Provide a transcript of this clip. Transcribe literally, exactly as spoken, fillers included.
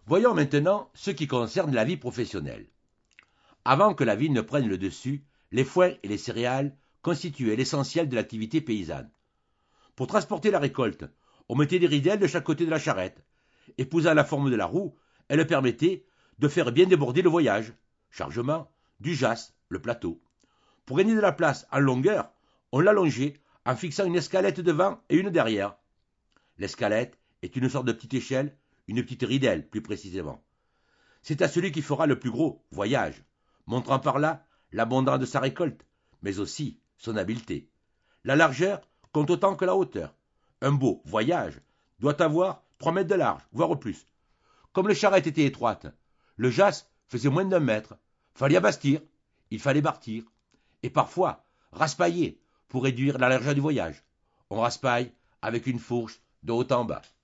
Voyons maintenant ce qui concerne la vie professionnelle. Avant que la ville ne prenne le dessus, les foins et les céréales constituaient l'essentiel de l'activité paysanne. Pour transporter la récolte, on mettait des ridelles de chaque côté de la charrette. Épousant la forme de la roue, elle permettait de faire bien déborder le voyage. Chargement, du jas, le plateau. Pour gagner de la place en longueur, on l'allongeait en fixant une escalette devant et une derrière. L'escalette est une sorte de petite échelle, une petite ridelle plus précisément. C'est à celui qui fera le plus gros voyage, montrant par là l'abondance de sa récolte, mais aussi son habileté. La largeur compte autant que la hauteur. Un beau voyage doit avoir trois mètres de large, voire plus. Comme les charrettes étaient étroites, le jas faisait moins d'un mètre. Fallait abastir, il fallait bâtir, et parfois raspailler pour réduire la largeur du voyage. On raspaille avec une fourche de haut en bas.